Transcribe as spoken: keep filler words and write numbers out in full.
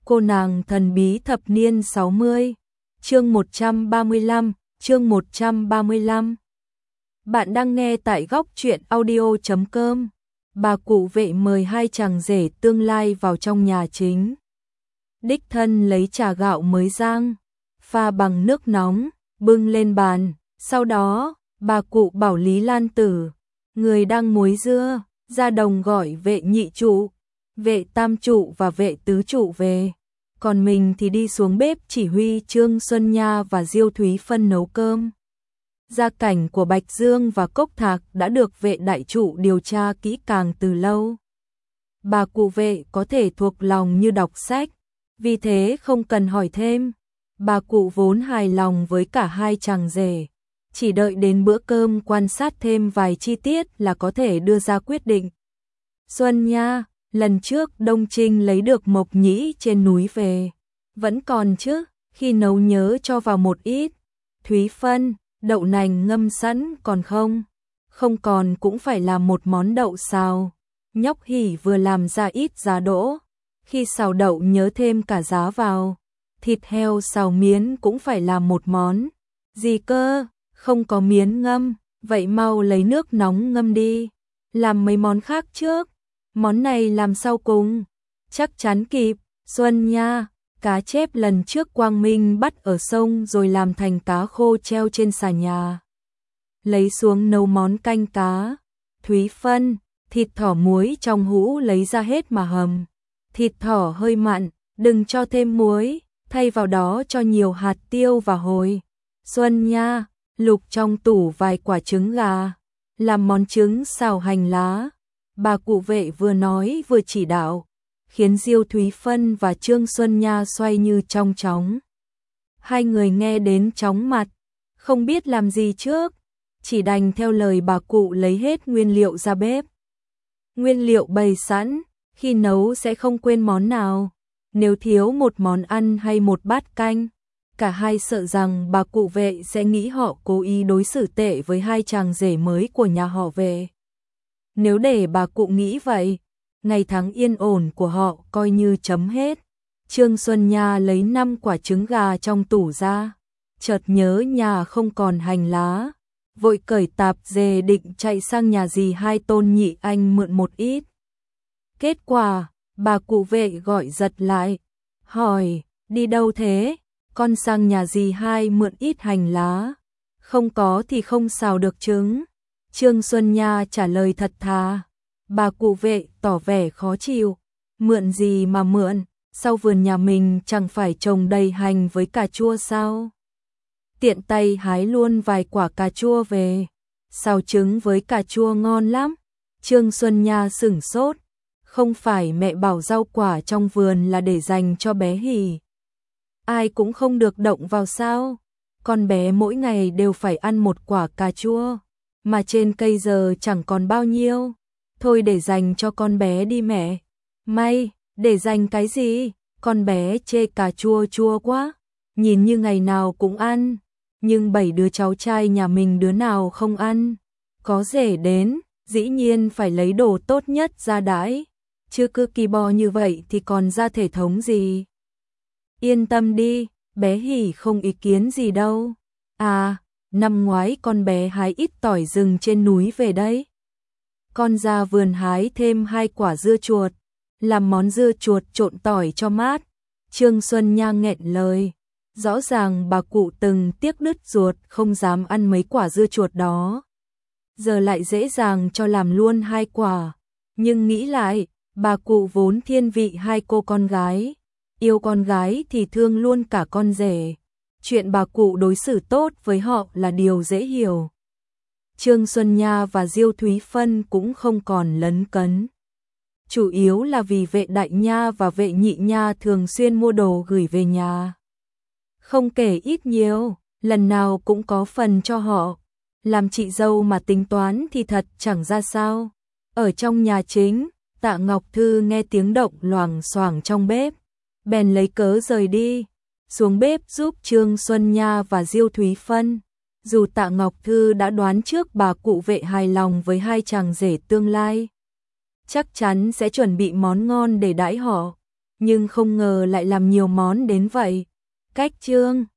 Cô nàng thần bí thập niên sáu mươi, chương một trăm ba mươi lăm, chương một trăm ba mươi lăm. Bạn đang nghe tại góc truyện audio chấm com. Bà cụ vệ mời hai chàng rể tương lai vào trong nhà chính. Đích thân lấy trà gạo mới rang, pha bằng nước nóng, bưng lên bàn. Sau đó, bà cụ bảo Lý Lan Tử, người đang muối dưa, ra đồng gọi vệ nhị trụ, vệ tam trụ và vệ tứ trụ về. Còn mình thì đi xuống bếp chỉ huy Trương Xuân Nha và Diêu Thúy Phân nấu cơm. Gia cảnh của Bạch Dương và Cốc Thạc đã được vệ đại trụ điều tra kỹ càng từ lâu. Bà cụ vệ có thể thuộc lòng như đọc sách, vì thế không cần hỏi thêm. Bà cụ vốn hài lòng với cả hai chàng rể, chỉ đợi đến bữa cơm quan sát thêm vài chi tiết là có thể đưa ra quyết định. Xuân Nha, lần trước Đông Trinh lấy được mộc nhĩ trên núi về, vẫn còn chứ, khi nấu nhớ cho vào một ít. Thúy Phân, đậu nành ngâm sẵn còn không? Không còn cũng phải làm một món đậu xào. Nhóc Hỉ vừa làm ra ít giá đỗ, khi xào đậu nhớ thêm cả giá vào. Thịt heo xào miến cũng phải làm một món. Gì cơ, không có miến ngâm, vậy mau lấy nước nóng ngâm đi. Làm mấy món khác trước, món này làm sau cùng. Chắc chắn kịp. Xuân Nha, cá chép lần trước Quang Minh bắt ở sông rồi làm thành cá khô treo trên xà nhà, lấy xuống nấu món canh cá. Thúy Phân, thịt thỏ muối trong hũ lấy ra hết mà hầm. Thịt thỏ hơi mặn, đừng cho thêm muối, thay vào đó cho nhiều hạt tiêu và hồi. Xuân Nha, lục trong tủ vài quả trứng gà, làm món trứng xào hành lá. Bà cụ vệ vừa nói vừa chỉ đạo, khiến Diêu Thúy Phân và Trương Xuân Nha xoay như trong chóng. Hai người nghe đến chóng mặt, không biết làm gì trước, chỉ đành theo lời bà cụ lấy hết nguyên liệu ra bếp. Nguyên liệu bày sẵn, khi nấu sẽ không quên món nào. Nếu thiếu một món ăn hay một bát canh, cả hai sợ rằng bà cụ vệ sẽ nghĩ họ cố ý đối xử tệ với hai chàng rể mới của nhà họ vệ. Nếu để bà cụ nghĩ vậy, ngày tháng yên ổn của họ coi như chấm hết. Trương Xuân Nha lấy năm quả trứng gà trong tủ ra, chợt nhớ nhà không còn hành lá, vội cởi tạp dề định chạy sang nhà dì hai Tôn Nhị Anh mượn một ít. Kết quả, bà cụ vệ gọi giật lại, hỏi, đi đâu thế? Con sang nhà dì hai mượn ít hành lá, không có thì không xào được trứng. Trương Xuân Nha trả lời thật thà. Bà cụ vệ tỏ vẻ khó chịu, mượn gì mà mượn, sau vườn nhà mình chẳng phải trồng đầy hành với cà chua sao? Tiện tay hái luôn vài quả cà chua về, xào trứng với cà chua ngon lắm. Trương Xuân Nha sửng sốt, không phải mẹ bảo rau quả trong vườn là để dành cho bé Hỉ, ai cũng không được động vào sao? Con bé mỗi ngày đều phải ăn một quả cà chua, mà trên cây giờ chẳng còn bao nhiêu. Thôi để dành cho con bé đi mẹ. May, để dành cái gì? Con bé chê cà chua chua quá, nhìn như ngày nào cũng ăn, nhưng bảy đứa cháu trai nhà mình đứa nào không ăn. Có rể đến, dĩ nhiên phải lấy đồ tốt nhất ra đãi, chứ cứ kỳ bò như vậy thì còn ra thể thống gì. Yên tâm đi, bé Hỉ không ý kiến gì đâu. À, năm ngoái con bé hái ít tỏi rừng trên núi về đấy. Con ra vườn hái thêm hai quả dưa chuột, làm món dưa chuột trộn tỏi cho mát. Trương Xuân Nha nghẹn lời, rõ ràng bà cụ từng tiếc đứt ruột không dám ăn mấy quả dưa chuột đó, giờ lại dễ dàng cho làm luôn hai quả. Nhưng nghĩ lại, bà cụ vốn thiên vị hai cô con gái, yêu con gái thì thương luôn cả con rể. Chuyện bà cụ đối xử tốt với họ là điều dễ hiểu. Trương Xuân Nha và Diêu Thúy Phân cũng không còn lấn cấn. Chủ yếu là vì vệ đại nha và vệ nhị nha thường xuyên mua đồ gửi về nhà. Không kể ít nhiều, lần nào cũng có phần cho họ. Làm chị dâu mà tính toán thì thật chẳng ra sao. Ở trong nhà chính, Tạ Ngọc Thư nghe tiếng động loảng xoảng trong bếp, bèn lấy cớ rời đi, xuống bếp giúp Trương Xuân Nha và Diêu Thúy Phân. Dù Tạ Ngọc Thư đã đoán trước bà cụ vệ hài lòng với hai chàng rể tương lai, chắc chắn sẽ chuẩn bị món ngon để đãi họ, nhưng không ngờ lại làm nhiều món đến vậy. Cách chương